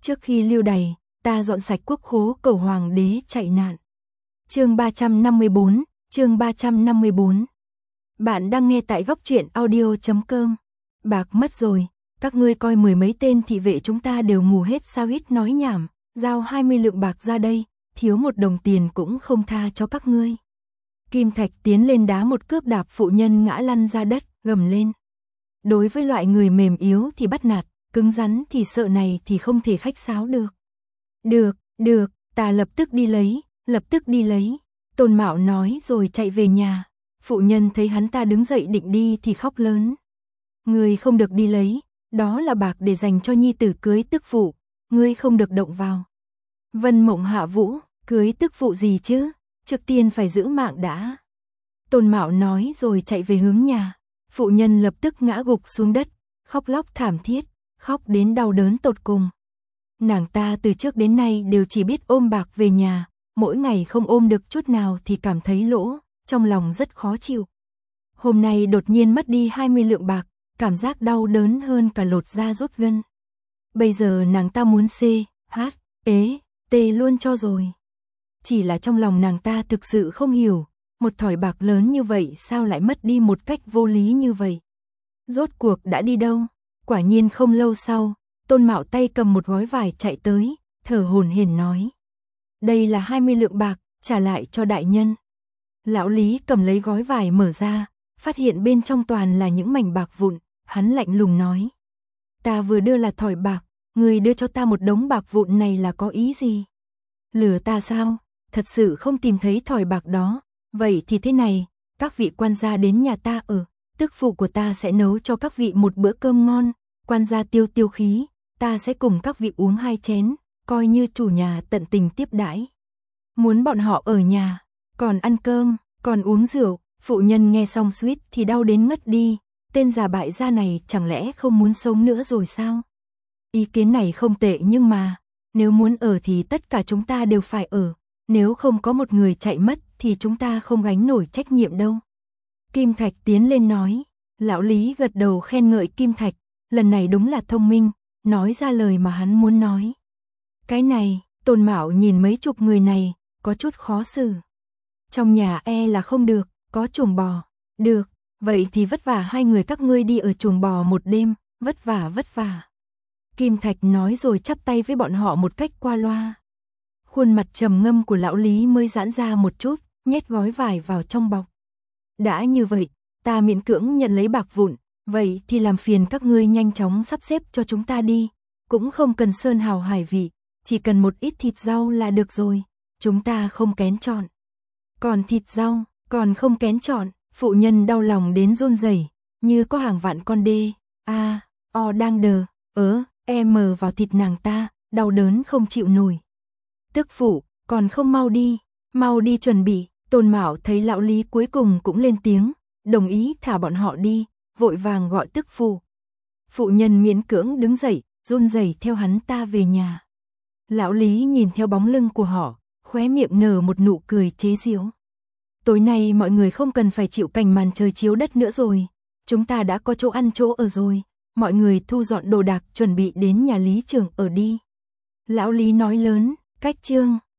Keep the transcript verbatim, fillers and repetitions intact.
Trước khi lưu đày, ta dọn sạch quốc khố cầu hoàng đế chạy nạn. Chương ba trăm năm mươi bốn, chương ba trăm năm mươi bốn. Bạn đang nghe tại góc truyện audio chấm com. Bạc mất rồi, các ngươi coi mười mấy tên thị vệ chúng ta đều mù hết sao ít nói nhảm, giao hai mươi lượng bạc ra đây, thiếu một đồng tiền cũng không tha cho các ngươi. Kim Thạch tiến lên đá một cước đạp phụ nhân ngã lăn ra đất, gầm lên. Đối với loại người mềm yếu thì bắt nạt, cứng rắn thì sợ này thì không thể khách sáo được. Được, được, ta lập tức đi lấy, lập tức đi lấy. Tôn Mạo nói rồi chạy về nhà. Phụ nhân thấy hắn ta đứng dậy định đi thì khóc lớn. Ngươi không được đi lấy, đó là bạc để dành cho nhi tử cưới tức phụ, ngươi không được động vào. Vân Mộng hạ vũ, cưới tức phụ gì chứ, trước tiên phải giữ mạng đã. Tôn Mạo nói rồi chạy về hướng nhà. Phụ nhân lập tức ngã gục xuống đất, khóc lóc thảm thiết, khóc đến đau đớn tột cùng. Nàng ta từ trước đến nay đều chỉ biết ôm bạc về nhà, mỗi ngày không ôm được chút nào thì cảm thấy lỗ, trong lòng rất khó chịu. Hôm nay đột nhiên mất đi hai mươi lượng bạc, cảm giác đau đớn hơn cả lột da rút gân. Bây giờ nàng ta muốn C, H, ế, T luôn cho rồi. Chỉ là trong lòng nàng ta thực sự không hiểu, một thỏi bạc lớn như vậy sao lại mất đi một cách vô lý như vậy. Rốt cuộc đã đi đâu? Quả nhiên không lâu sau, Tôn Mạo tay cầm một gói vải chạy tới, thở hổn hển nói. Đây là hai mươi lượng bạc, trả lại cho đại nhân. Lão Lý cầm lấy gói vải mở ra, phát hiện bên trong toàn là những mảnh bạc vụn, hắn lạnh lùng nói. Ta vừa đưa là thỏi bạc, người đưa cho ta một đống bạc vụn này là có ý gì? Lừa ta sao? Thật sự không tìm thấy thỏi bạc đó. Vậy thì thế này, các vị quan gia đến nhà ta ở, tức phụ của ta sẽ nấu cho các vị một bữa cơm ngon, quan gia tiêu tiêu khí, ta sẽ cùng các vị uống hai chén, coi như chủ nhà tận tình tiếp đãi. Muốn bọn họ ở nhà, còn ăn cơm, còn uống rượu, phụ nhân nghe xong suýt thì đau đến ngất đi, tên già bại gia này chẳng lẽ không muốn sống nữa rồi sao? Ý kiến này không tệ nhưng mà, nếu muốn ở thì tất cả chúng ta đều phải ở, nếu không có một người chạy mất thì chúng ta không gánh nổi trách nhiệm đâu. Kim Thạch tiến lên nói, lão Lý gật đầu khen ngợi Kim Thạch, lần này đúng là thông minh, nói ra lời mà hắn muốn nói. Cái này, Tôn Mạo nhìn mấy chục người này, có chút khó xử. Trong nhà e là không được, có chuồng bò, được, vậy thì vất vả hai người các ngươi đi ở chuồng bò một đêm, vất vả vất vả. Kim Thạch nói rồi chắp tay với bọn họ một cách qua loa. Khuôn mặt trầm ngâm của lão Lý mới giãn ra một chút, nhét gói vải vào trong bọc. Đã như vậy, ta miễn cưỡng nhận lấy bạc vụn, vậy thì làm phiền các ngươi nhanh chóng sắp xếp cho chúng ta đi, cũng không cần sơn hào hải vị, chỉ cần một ít thịt rau là được rồi, chúng ta không kén chọn. Còn thịt rau, còn không kén chọn, phụ nhân đau lòng đến run rẩy, như có hàng vạn con đê, a, o đang đờ, ớ, em mờ vào thịt nàng ta, đau đớn không chịu nổi. Tức phụ, còn không mau đi, mau đi chuẩn bị. Tôn Mạo thấy lão Lý cuối cùng cũng lên tiếng, đồng ý thả bọn họ đi, vội vàng gọi tức phụ. Phụ nhân miễn cưỡng đứng dậy, run rẩy theo hắn ta về nhà. Lão Lý nhìn theo bóng lưng của họ, khóe miệng nở một nụ cười chế giễu. Tối nay mọi người không cần phải chịu cảnh màn trời chiếu đất nữa rồi, chúng ta đã có chỗ ăn chỗ ở rồi, mọi người thu dọn đồ đạc chuẩn bị đến nhà Lý trưởng ở đi. Lão Lý nói lớn, cách chương.